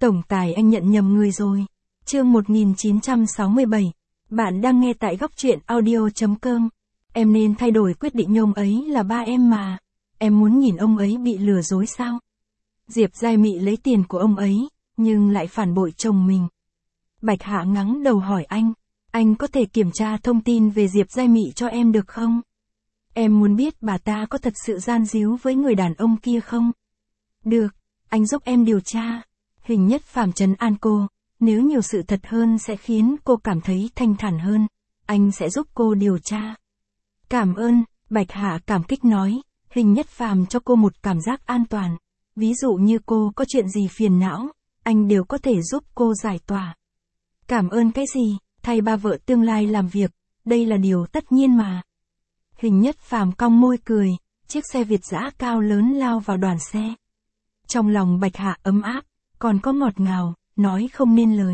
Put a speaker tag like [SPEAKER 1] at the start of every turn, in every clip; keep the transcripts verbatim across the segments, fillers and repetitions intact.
[SPEAKER 1] Tổng tài anh nhận nhầm người rồi. Chương một nghìn chín trăm sáu mươi bảy. Bạn đang nghe tại góc truyện audio chấm com. Em nên thay đổi quyết định, ông ấy là ba em mà. Em muốn nhìn ông ấy bị lừa dối sao? Diệp Giai Mị lấy tiền của ông ấy, nhưng lại phản bội chồng mình. Bạch Hạ ngắng đầu hỏi anh, anh có thể kiểm tra thông tin về Diệp Giai Mị cho em được không? Em muốn biết bà ta có thật sự gian díu với người đàn ông kia không? Được, anh giúp em điều tra. Hình Nhất Phàm trấn an cô, nếu nhiều sự thật hơn sẽ khiến cô cảm thấy thanh thản hơn, anh sẽ giúp cô điều tra. Cảm ơn, Bạch Hạ cảm kích nói, Hình Nhất Phàm cho cô một cảm giác an toàn. Ví dụ như cô có chuyện gì phiền não, anh đều có thể giúp cô giải tỏa. Cảm ơn cái gì, thay ba vợ tương lai làm việc, đây là điều tất nhiên mà. Hình Nhất Phàm cong môi cười, chiếc xe Việt dã cao lớn lao vào đoàn xe. Trong lòng Bạch Hạ ấm áp, còn có ngọt ngào, nói không nên lời.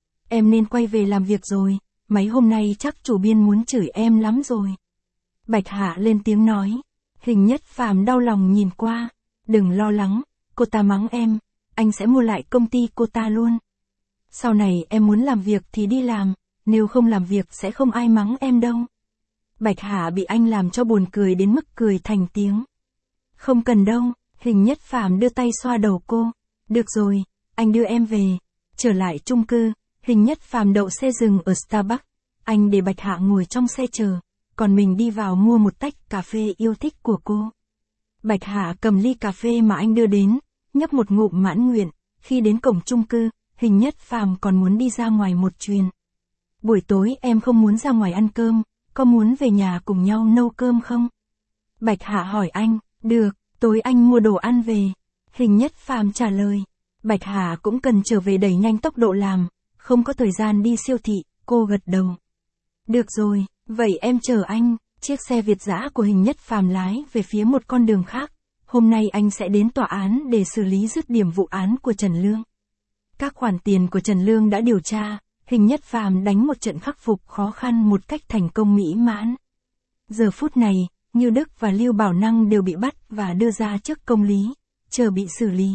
[SPEAKER 1] Em nên quay về làm việc rồi, mấy hôm nay chắc chủ biên muốn chửi em lắm rồi. Bạch Hạ lên tiếng nói. Hình Nhất Phàm đau lòng nhìn qua, đừng lo lắng, cô ta mắng em, anh sẽ mua lại công ty cô ta luôn. Sau này em muốn làm việc thì đi làm, nếu không làm việc sẽ không ai mắng em đâu. Bạch Hạ bị anh làm cho buồn cười đến mức cười thành tiếng. Không cần đâu, Hình Nhất Phàm đưa tay xoa đầu cô. Được rồi, anh đưa em về. Trở lại chung cư, Hình Nhất Phàm đậu xe dừng ở Starbucks. Anh để Bạch Hạ ngồi trong xe chờ, còn mình đi vào mua một tách cà phê yêu thích của cô. Bạch Hạ cầm ly cà phê mà anh đưa đến, nhấp một ngụm mãn nguyện. Khi đến cổng chung cư, Hình Nhất Phàm còn muốn đi ra ngoài một chuyến. Buổi tối em không muốn ra ngoài ăn cơm, có muốn về nhà cùng nhau nấu cơm không? Bạch Hạ hỏi anh, được, tối anh mua đồ ăn về. Hình Nhất Phàm trả lời. Bạch Hạ cũng cần trở về đẩy nhanh tốc độ làm, không có thời gian đi siêu thị, cô gật đầu. Được rồi, vậy em chờ anh. Chiếc xe Việt dã của Hình Nhất Phàm lái về phía một con đường khác. Hôm nay anh sẽ đến tòa án để xử lý dứt điểm vụ án của Trần Lương. Các khoản tiền của Trần Lương đã điều tra, Hình Nhất Phàm đánh một trận khắc phục khó khăn một cách thành công mỹ mãn. Giờ phút này, Như Đức và Lưu Bảo Năng đều bị bắt và đưa ra trước công lý, chờ bị xử lý.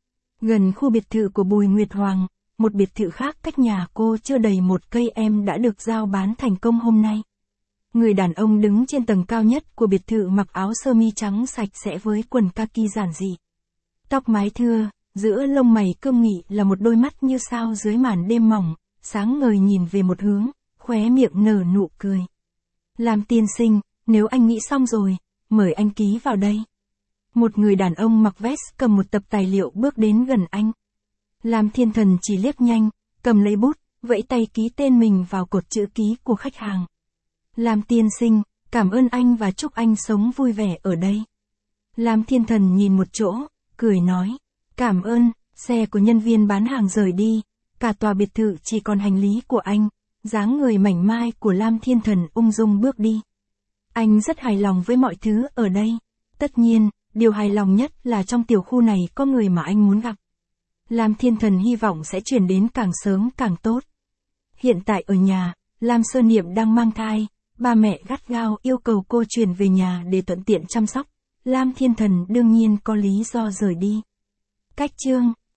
[SPEAKER 1] Gần khu biệt thự của Bùi Nguyệt Hoàng, một biệt thự khác cách nhà cô chưa đầy một cây em đã được giao bán thành công hôm nay. Người đàn ông đứng trên tầng cao nhất của biệt thự mặc áo sơ mi trắng sạch sẽ với quần kaki giản dị. Tóc mái thưa, giữa lông mày cương nghị là một đôi mắt như sao dưới màn đêm mỏng, sáng ngời nhìn về một hướng, khóe miệng nở nụ cười. Lam tiên sinh, nếu anh nghĩ xong rồi, mời anh ký vào đây. Một người đàn ông mặc vest cầm một tập tài liệu bước đến gần anh. Lam Thiên Thần chỉ liếc nhanh, cầm lấy bút, vẫy tay ký tên mình vào cột chữ ký của khách hàng. Lam tiên sinh, cảm ơn anh và chúc anh sống vui vẻ ở đây. Lam Thiên Thần nhìn một chỗ, cười nói, cảm ơn. Xe của nhân viên bán hàng rời đi, cả tòa biệt thự chỉ còn hành lý của anh. Dáng người mảnh mai của Lam Thiên Thần ung dung bước đi. Anh rất hài lòng với mọi thứ ở đây. Tất nhiên, điều hài lòng nhất là trong tiểu khu này có người mà anh muốn gặp. Lam Thiên Thần hy vọng sẽ chuyển đến càng sớm càng tốt. Hiện tại ở nhà, Lam Sơ Niệm đang mang thai, ba mẹ gắt gao yêu cầu cô chuyển về nhà để thuận tiện chăm sóc. Lam Thiên Thần đương nhiên có lý do rời đi. Cách chương